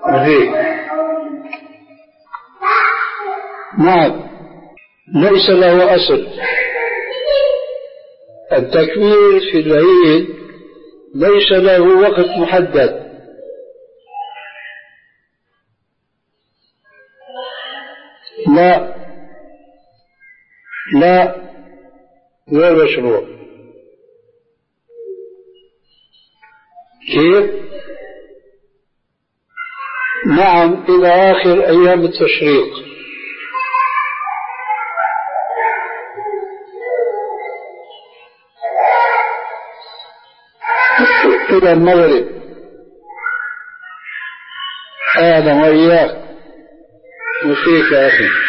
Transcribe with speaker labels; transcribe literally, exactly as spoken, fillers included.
Speaker 1: وهيك. نعم، ليس له أصل. التكبير في العيد ليس له وقت محدد، لا لا غير مشروع. كيف؟ نعم، إلى آخر أيام التشريق. إلى المغرب. أهلا وإياك. وفيك يا أخي.